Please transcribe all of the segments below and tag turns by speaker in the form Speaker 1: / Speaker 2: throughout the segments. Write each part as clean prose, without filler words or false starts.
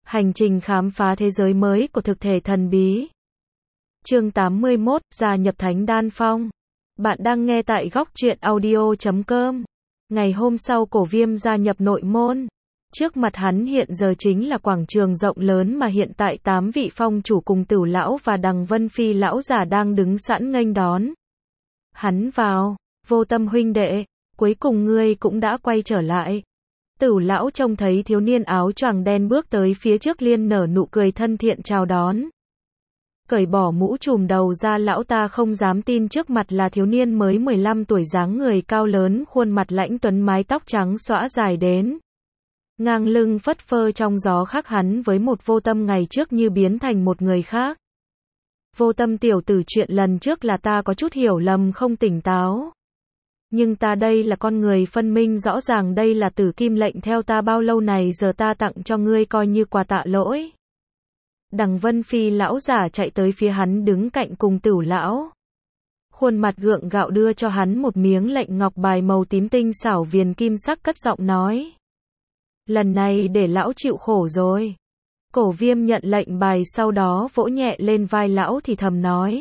Speaker 1: Hành trình khám phá thế giới mới của thực thể thần bí. Chương 81, gia nhập Thánh Đan Phong. Bạn đang nghe tại góc truyện audio.com. Ngày hôm sau Cổ Viêm gia nhập nội môn. Trước mặt hắn hiện giờ chính là quảng trường rộng lớn mà hiện tại 8 vị phong chủ cùng Tửu lão và Đằng Vân Phi lão giả đang đứng sẵn nghênh đón. Hắn vào, Vô Tâm huynh đệ, cuối cùng ngươi cũng đã quay trở lại. Tửu lão trông thấy thiếu niên áo choàng đen bước tới phía trước liền nở nụ cười thân thiện chào đón. Cởi bỏ mũ trùm đầu ra, lão ta không dám tin trước mặt là thiếu niên mới 15 tuổi, dáng người cao lớn, khuôn mặt lãnh tuấn, mái tóc trắng xõa dài đến ngang lưng phất phơ trong gió, khác hắn với một Vô Tâm ngày trước như biến thành một người khác. Vô Tâm tiểu tử, chuyện lần trước là ta có chút hiểu lầm, không tỉnh táo. Nhưng ta đây là con người phân minh rõ ràng, đây là Tử Kim lệnh theo ta bao lâu này, giờ ta tặng cho ngươi coi như quà tạ lỗi. Đằng Vân Phi lão giả chạy tới phía hắn đứng cạnh cùng Tửu lão. Khuôn mặt gượng gạo đưa cho hắn một miếng lệnh ngọc bài màu tím tinh xảo viền kim sắc, cất giọng nói. Lần này để lão chịu khổ rồi. Cổ Viêm nhận lệnh bài, sau đó vỗ nhẹ lên vai lão thì thầm nói.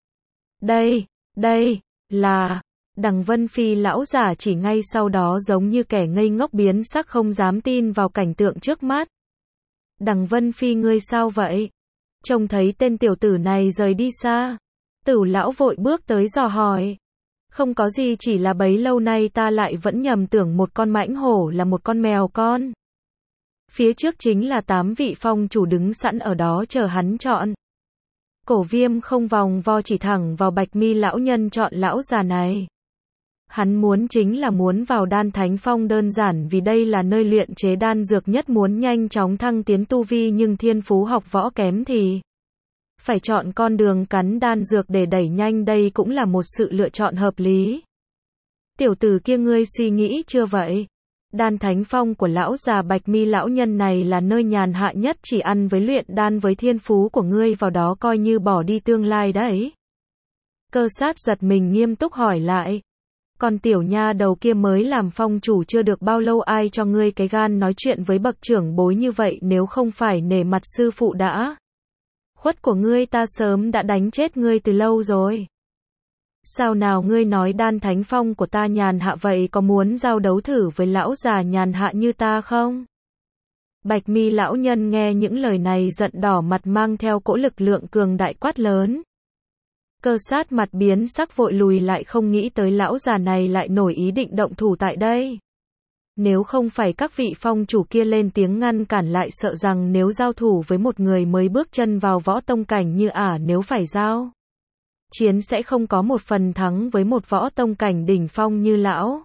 Speaker 1: Đây là... Đằng Vân Phi lão giả chỉ ngay sau đó giống như kẻ ngây ngốc biến sắc, không dám tin vào cảnh tượng trước mắt. Đằng Vân Phi, ngươi sao vậy? Trông thấy tên tiểu tử này rời đi xa. Tửu lão vội bước tới dò hỏi. Không có gì, chỉ là bấy lâu nay ta lại vẫn nhầm tưởng một con mãnh hổ là một con mèo con. Phía trước chính là 8 vị phong chủ đứng sẵn ở đó chờ hắn chọn. Cổ Viêm không vòng vo chỉ thẳng vào Bạch Mi lão nhân, chọn lão già này. Hắn muốn chính là muốn vào Đan Thánh Phong, đơn giản vì đây là nơi luyện chế đan dược nhất, muốn nhanh chóng thăng tiến tu vi nhưng thiên phú học võ kém thì phải chọn con đường cắn đan dược để đẩy nhanh, đây cũng là một sự lựa chọn hợp lý. Tiểu tử kia, ngươi suy nghĩ chưa vậy? Đan Thánh Phong của lão già Bạch Mi lão nhân này là nơi nhàn hạ nhất, chỉ ăn với luyện đan, với thiên phú của ngươi vào đó coi như bỏ đi tương lai đấy. Cơ Sát giật mình nghiêm túc hỏi lại. Còn tiểu nha đầu kia mới làm phong chủ chưa được bao lâu, ai cho ngươi cái gan nói chuyện với bậc trưởng bối như vậy, nếu không phải nể mặt sư phụ đã khuất của ngươi, ta sớm đã đánh chết ngươi từ lâu rồi. Sao nào ngươi nói Đan Thánh Phong của ta nhàn hạ vậy, có muốn giao đấu thử với lão già nhàn hạ như ta không? Bạch Mi lão nhân nghe những lời này giận đỏ mặt, mang theo cỗ lực lượng cường đại quát lớn. Cơ Sát mặt biến sắc vội lùi lại, không nghĩ tới lão già này lại nổi ý định động thủ tại đây. Nếu không phải các vị phong chủ kia lên tiếng ngăn cản lại, sợ rằng nếu giao thủ với một người mới bước chân vào võ tông cảnh như nếu phải giao chiến sẽ không có một phần thắng với một võ tông cảnh đỉnh phong như lão.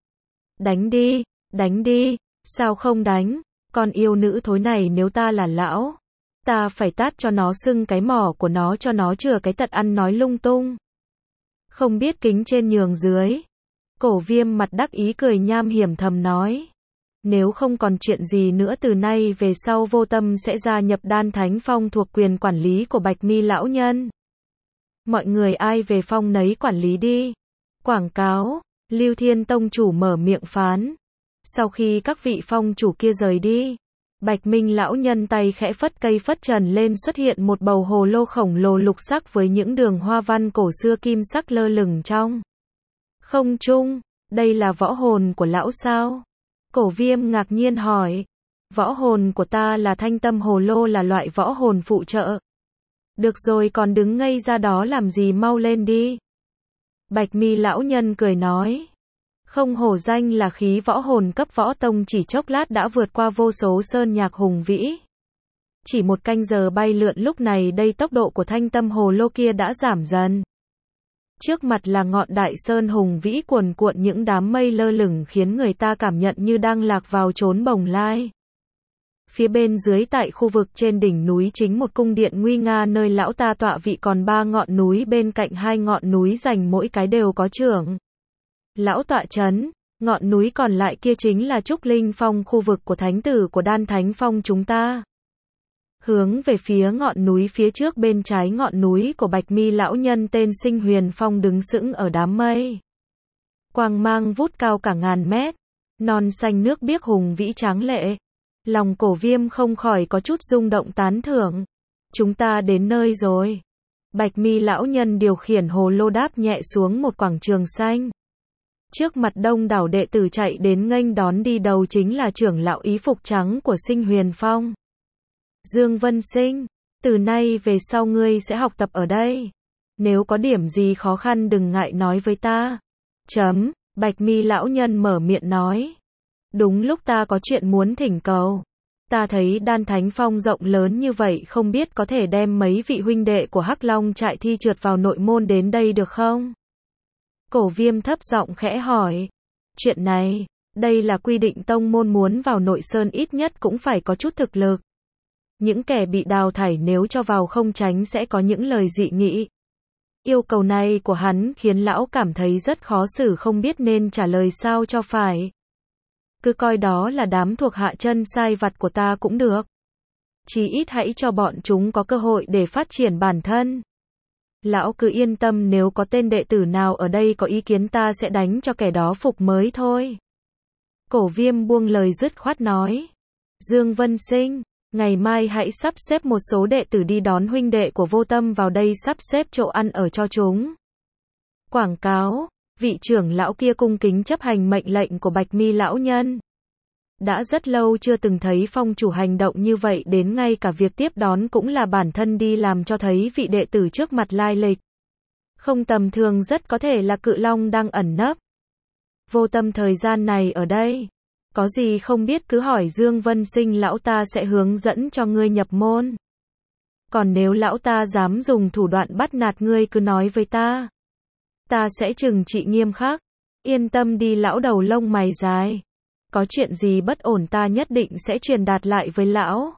Speaker 1: Đánh đi, sao không đánh? Con yêu nữ thối này, nếu ta là lão, ta phải tát cho nó sưng cái mỏ của nó, cho nó chừa cái tật ăn nói lung tung, không biết kính trên nhường dưới. Cổ Viêm mặt đắc ý cười nham hiểm thầm nói. Nếu không còn chuyện gì nữa, từ nay về sau Vô Tâm sẽ gia nhập Đan Thánh Phong thuộc quyền quản lý của Bạch Mi lão nhân. Mọi người ai về phong nấy quản lý đi. Quảng cáo. Lưu Thiên tông chủ mở miệng phán. Sau khi các vị phong chủ kia rời đi, Bạch Minh lão nhân tay khẽ phất cây phất trần lên, xuất hiện một bầu hồ lô khổng lồ lục sắc với những đường hoa văn cổ xưa kim sắc lơ lửng trong không trung. Đây là võ hồn của lão sao? Cổ Viêm ngạc nhiên hỏi. Võ hồn của ta là Thanh Tâm Hồ Lô, là loại võ hồn phụ trợ. Được rồi, còn đứng ngây ra đó làm gì, mau lên đi. Bạch Mi lão nhân cười nói. Không hổ danh là khí võ hồn cấp võ tông, chỉ chốc lát đã vượt qua vô số sơn nhạc hùng vĩ. Chỉ một canh giờ bay lượn, lúc này đây tốc độ của Thanh Tâm Hồ Lô kia đã giảm dần. Trước mặt là ngọn đại sơn hùng vĩ cuồn cuộn những đám mây lơ lửng, khiến người ta cảm nhận như đang lạc vào chốn bồng lai. Phía bên dưới tại khu vực trên đỉnh núi chính một cung điện nguy nga nơi lão ta tọa vị, còn 3 ngọn núi bên cạnh, 2 ngọn núi dành mỗi cái đều có trưởng lão tọa chấn. Ngọn núi còn lại kia chính là Trúc Linh Phong, khu vực của thánh tử của Đan Thánh Phong chúng ta. Hướng về phía ngọn núi phía trước bên trái ngọn núi của Bạch Mi lão nhân tên Sinh Huyền Phong đứng sững ở đám mây. Quang mang vút cao cả ngàn mét, non xanh nước biếc hùng vĩ tráng lệ. Lòng Cổ Viêm không khỏi có chút rung động tán thưởng. Chúng ta đến nơi rồi. Bạch mi lão nhân điều khiển hồ lô đáp nhẹ xuống một quảng trường xanh. Trước mặt đông đảo đệ tử chạy đến nghênh đón, đi đầu chính là trưởng lão y phục trắng của Sinh Huyền Phong. Dương Vân Sinh, từ nay về sau ngươi sẽ học tập ở đây. Nếu có điểm gì khó khăn đừng ngại nói với ta. Bạch mi lão nhân mở miệng nói. Đúng lúc ta có chuyện muốn thỉnh cầu. Ta thấy Đan Thánh Phong rộng lớn như vậy, không biết có thể đem mấy vị huynh đệ của Hắc Long trại thi trượt vào nội môn đến đây được không? Cổ Viêm thấp giọng khẽ hỏi. Chuyện này, đây là quy định tông môn, muốn vào nội sơn ít nhất cũng phải có chút thực lực. Những kẻ bị đào thải nếu cho vào không tránh sẽ có những lời dị nghị. Yêu cầu này của hắn khiến lão cảm thấy rất khó xử, không biết nên trả lời sao cho phải. Cứ coi đó là đám thuộc hạ chân sai vặt của ta cũng được. Chí ít hãy cho bọn chúng có cơ hội để phát triển bản thân. Lão cứ yên tâm, nếu có tên đệ tử nào ở đây có ý kiến ta sẽ đánh cho kẻ đó phục mới thôi. Cổ Viêm buông lời dứt khoát nói. Dương Vân Sinh, ngày mai hãy sắp xếp một số đệ tử đi đón huynh đệ của Vô Tâm vào đây, sắp xếp chỗ ăn ở cho chúng. Quảng cáo, vị trưởng lão kia cung kính chấp hành mệnh lệnh của Bạch mi lão nhân. Đã rất lâu chưa từng thấy phong chủ hành động như vậy, đến ngay cả việc tiếp đón cũng là bản thân đi làm, cho thấy vị đệ tử trước mặt lai lịch không tầm thường, rất có thể là Cự Long đang ẩn nấp. Vô Tâm thời gian này ở đây, có gì không biết cứ hỏi Dương Vân Sinh, lão ta sẽ hướng dẫn cho ngươi nhập môn. Còn nếu lão ta dám dùng thủ đoạn bắt nạt ngươi cứ nói với ta. Ta sẽ trừng trị nghiêm khắc. Yên tâm đi lão đầu lông mày dài. Có chuyện gì bất ổn ta nhất định sẽ truyền đạt lại với lão.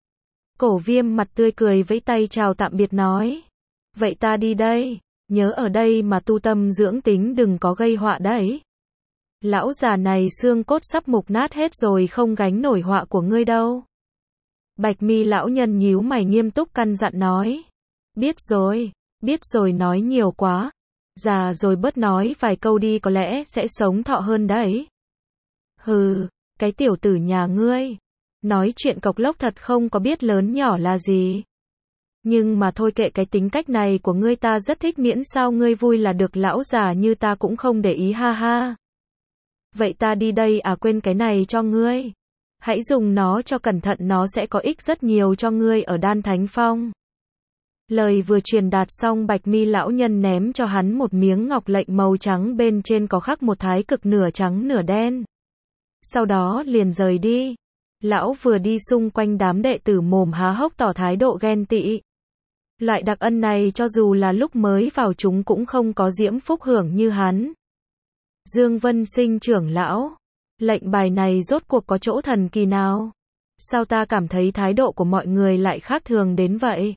Speaker 1: Cổ Viêm mặt tươi cười vẫy tay chào tạm biệt nói. Vậy ta đi đây. Nhớ ở đây mà tu tâm dưỡng tính, đừng có gây họa đấy. Lão già này xương cốt sắp mục nát hết rồi, không gánh nổi họa của ngươi đâu. Bạch mi lão nhân nhíu mày nghiêm túc căn dặn nói. Biết rồi nói nhiều quá. Già rồi bớt nói vài câu đi, có lẽ sẽ sống thọ hơn đấy. Hừ, cái tiểu tử nhà ngươi. Nói chuyện cộc lốc thật, không có biết lớn nhỏ là gì. Nhưng mà thôi kệ cái tính cách này của ngươi, ta rất thích, miễn sao ngươi vui là được, lão già như ta cũng không để ý, ha ha. Vậy ta đi đây à, quên cái này cho ngươi. Hãy dùng nó cho cẩn thận, nó sẽ có ích rất nhiều cho ngươi ở Đan Thánh Phong. Lời vừa truyền đạt xong, Bạch mi lão nhân ném cho hắn một miếng ngọc lệnh màu trắng, bên trên có khắc một thái cực nửa trắng nửa đen. Sau đó liền rời đi. Lão vừa đi, xung quanh đám đệ tử mồm há hốc tỏ thái độ ghen tị. Loại đặc ân này cho dù là lúc mới vào chúng cũng không có diễm phúc hưởng như hắn. Dương Vân Sinh trưởng lão, lệnh bài này rốt cuộc có chỗ thần kỳ nào? Sao ta cảm thấy thái độ của mọi người lại khác thường đến vậy?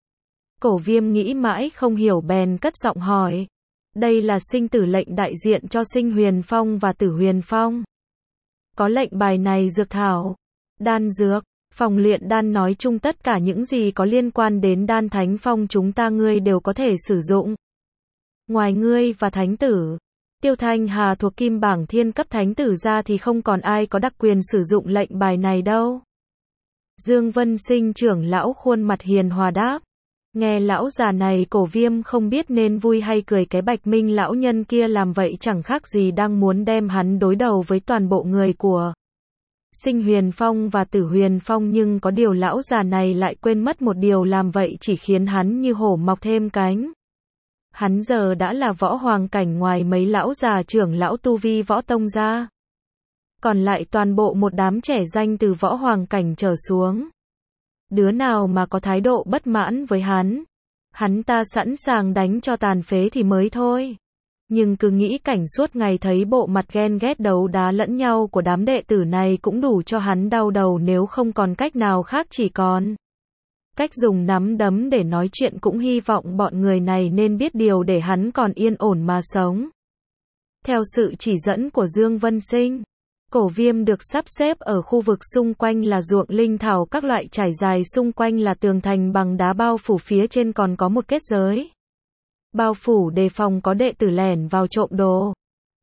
Speaker 1: Cổ Viêm nghĩ mãi không hiểu bèn cất giọng hỏi. Đây là sinh tử lệnh đại diện cho Sinh Huyền Phong và Tử Huyền Phong. Có lệnh bài này, dược thảo, đan dược, phòng luyện đan, nói chung tất cả những gì có liên quan đến Đan Thánh Phong chúng ta ngươi đều có thể sử dụng. Ngoài ngươi và thánh tử Tiêu Thanh Hà thuộc Kim Bảng Thiên cấp thánh tử ra thì không còn ai có đặc quyền sử dụng lệnh bài này đâu. Dương Vân Sinh trưởng lão khuôn mặt hiền hòa đáp. Nghe lão già này, Cổ Viêm không biết nên vui hay cười, cái Bạch Minh lão nhân kia làm vậy chẳng khác gì đang muốn đem hắn đối đầu với toàn bộ người của Sinh Huyền Phong và Tử Huyền Phong, nhưng có điều lão già này lại quên mất một điều, làm vậy chỉ khiến hắn như hổ mọc thêm cánh. Hắn giờ đã là võ hoàng cảnh, ngoài mấy lão già trưởng lão tu vi võ tông ra, còn lại toàn bộ một đám trẻ danh từ võ hoàng cảnh trở xuống. Đứa nào mà có thái độ bất mãn với hắn ta sẵn sàng đánh cho tàn phế thì mới thôi. Nhưng cứ nghĩ cảnh suốt ngày thấy bộ mặt ghen ghét đấu đá lẫn nhau của đám đệ tử này cũng đủ cho hắn đau đầu, nếu không còn cách nào khác chỉ còn cách dùng nắm đấm để nói chuyện, cũng hy vọng bọn người này nên biết điều để hắn còn yên ổn mà sống. Theo sự chỉ dẫn của Dương Vân Sinh, Cổ Viêm được sắp xếp ở khu vực xung quanh là ruộng linh thảo các loại trải dài, xung quanh là tường thành bằng đá bao phủ, phía trên còn có một kết giới bao phủ đề phòng có đệ tử lẻn vào trộm đồ.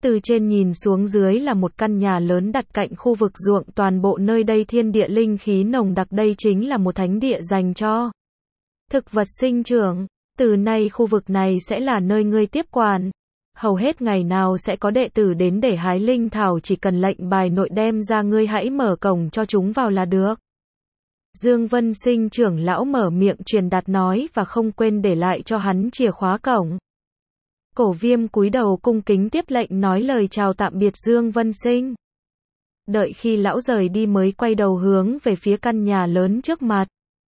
Speaker 1: Từ trên nhìn xuống dưới là một căn nhà lớn đặt cạnh khu vực ruộng, toàn bộ nơi đây thiên địa linh khí nồng đặc, đây chính là một thánh địa dành cho thực vật sinh trưởng. Từ nay khu vực này sẽ là nơi ngươi tiếp quản. Hầu hết ngày nào sẽ có đệ tử đến để hái linh thảo, chỉ cần lệnh bài nội đem ra, ngươi hãy mở cổng cho chúng vào là được. Dương Vân Sinh trưởng lão mở miệng truyền đạt nói và không quên để lại cho hắn chìa khóa cổng. Cổ Viêm cúi đầu cung kính tiếp lệnh nói lời chào tạm biệt Dương Vân Sinh. Đợi khi lão rời đi mới quay đầu hướng về phía căn nhà lớn trước mặt.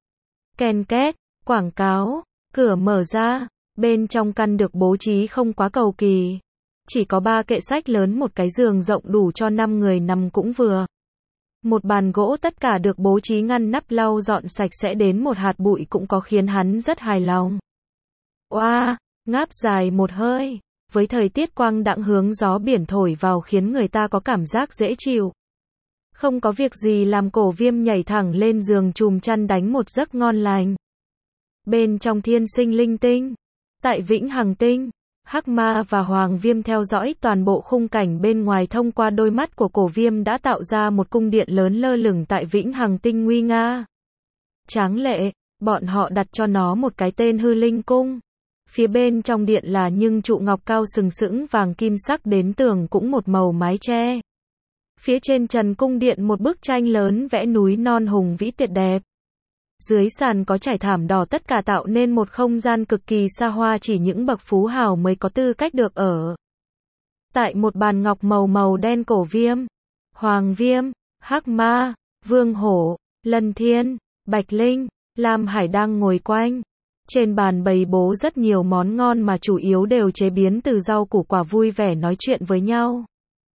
Speaker 1: Ken két, quảng cáo, cửa mở ra, bên trong căn được bố trí không quá cầu kỳ. Chỉ có 3 kệ sách lớn, một cái giường rộng đủ cho 5 người nằm cũng vừa. Một bàn gỗ, tất cả được bố trí ngăn nắp lau dọn sạch sẽ đến một hạt bụi cũng có, khiến hắn rất hài lòng. Oa, ngáp dài một hơi, với thời tiết quang đãng hướng gió biển thổi vào khiến người ta có cảm giác dễ chịu. Không có việc gì làm, Cổ Viêm nhảy thẳng lên giường chùm chăn đánh một giấc ngon lành. Bên trong thiên sinh linh tinh, tại Vĩnh Hằng Tinh, Hắc Ma và Hoàng Viêm theo dõi toàn bộ khung cảnh bên ngoài thông qua đôi mắt của Cổ Viêm đã tạo ra một cung điện lớn lơ lửng tại Vĩnh Hằng Tinh nguy nga. Tráng lệ, bọn họ đặt cho nó một cái tên Hư Linh Cung. Phía bên trong điện là những trụ ngọc cao sừng sững vàng kim sắc, đến tường cũng một màu mái che. Phía trên trần cung điện một bức tranh lớn vẽ núi non hùng vĩ tuyệt đẹp. Dưới sàn có trải thảm đỏ, tất cả tạo nên một không gian cực kỳ xa hoa, chỉ những bậc phú hào mới có tư cách được ở. Tại một bàn ngọc màu đen, Cổ Viêm, Hoàng Viêm, Hắc Ma, Vương Hổ, Lân Thiên, Bạch Linh, Lam Hải đang ngồi quanh. Trên bàn bày bố rất nhiều món ngon mà chủ yếu đều chế biến từ rau củ quả, vui vẻ nói chuyện với nhau.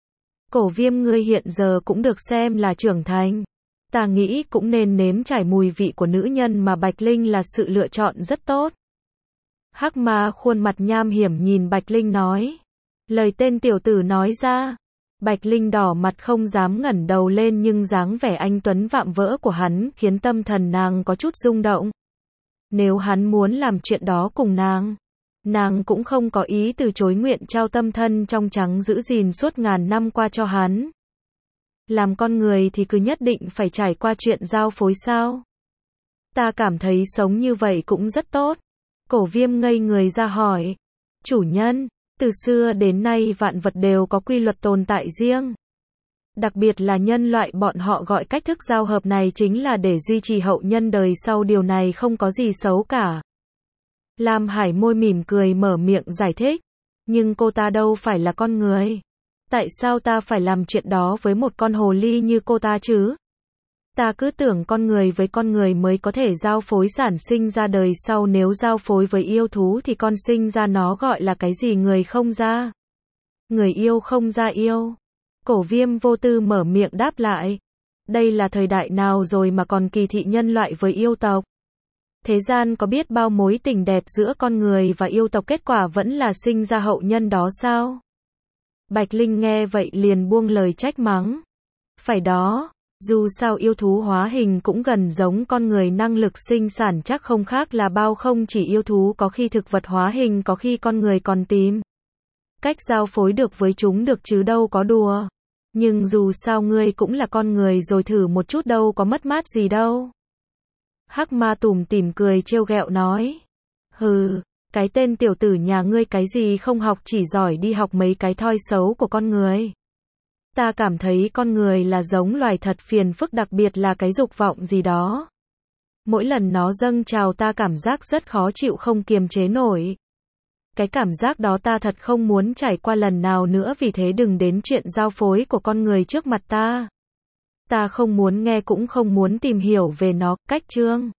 Speaker 1: Cổ Viêm, ngươi hiện giờ cũng được xem là trưởng thành. Ta nghĩ cũng nên nếm trải mùi vị của nữ nhân, mà Bạch Linh là sự lựa chọn rất tốt. Hắc Ma khuôn mặt nham hiểm nhìn Bạch Linh nói. Lời tên tiểu tử nói ra. Bạch Linh đỏ mặt không dám ngẩng đầu lên, nhưng dáng vẻ anh tuấn vạm vỡ của hắn khiến tâm thần nàng có chút rung động. Nếu hắn muốn làm chuyện đó cùng nàng cũng không có ý từ chối, nguyện trao tâm thân trong trắng giữ gìn suốt ngàn năm qua cho hắn. Làm con người thì cứ nhất định phải trải qua chuyện giao phối sao? Ta cảm thấy sống như vậy cũng rất tốt. Cổ Viêm ngây người ra hỏi. Chủ nhân, từ xưa đến nay vạn vật đều có quy luật tồn tại riêng. Đặc biệt là nhân loại, bọn họ gọi cách thức giao hợp này chính là để duy trì hậu nhân đời sau, điều này không có gì xấu cả. Lam Hải môi mỉm cười mở miệng giải thích. Nhưng cô ta đâu phải là con người. Tại sao ta phải làm chuyện đó với một con hồ ly như cô ta chứ? Ta cứ tưởng con người với con người mới có thể giao phối sản sinh ra đời sau, nếu giao phối với yêu thú thì con sinh ra nó gọi là cái gì? Người không ra người, yêu không ra yêu. Cổ Viêm vô tư mở miệng đáp lại. Đây là thời đại nào rồi mà còn kỳ thị nhân loại với yêu tộc? Thế gian có biết bao mối tình đẹp giữa con người và yêu tộc, kết quả vẫn là sinh ra hậu nhân đó sao? Bạch Linh nghe vậy liền buông lời trách mắng. Phải đó, dù sao yêu thú hóa hình cũng gần giống con người, năng lực sinh sản chắc không khác là bao, không chỉ yêu thú, có khi thực vật hóa hình, có khi con người còn tìm cách giao phối được với chúng được chứ đâu có đùa. Nhưng dù sao ngươi cũng là con người rồi, thử một chút đâu có mất mát gì đâu. Hắc Ma tủm tỉm cười trêu ghẹo nói. Hừ, cái tên tiểu tử nhà ngươi cái gì không học, chỉ giỏi đi học mấy cái thói xấu của con người. Ta cảm thấy con người là giống loài thật phiền phức, đặc biệt là cái dục vọng gì đó. Mỗi lần nó dâng trào ta cảm giác rất khó chịu, không kiềm chế nổi. Cái cảm giác đó ta thật không muốn trải qua lần nào nữa, vì thế đừng đến chuyện giao phối của con người trước mặt ta. Ta không muốn nghe cũng không muốn tìm hiểu về nó. Cách chương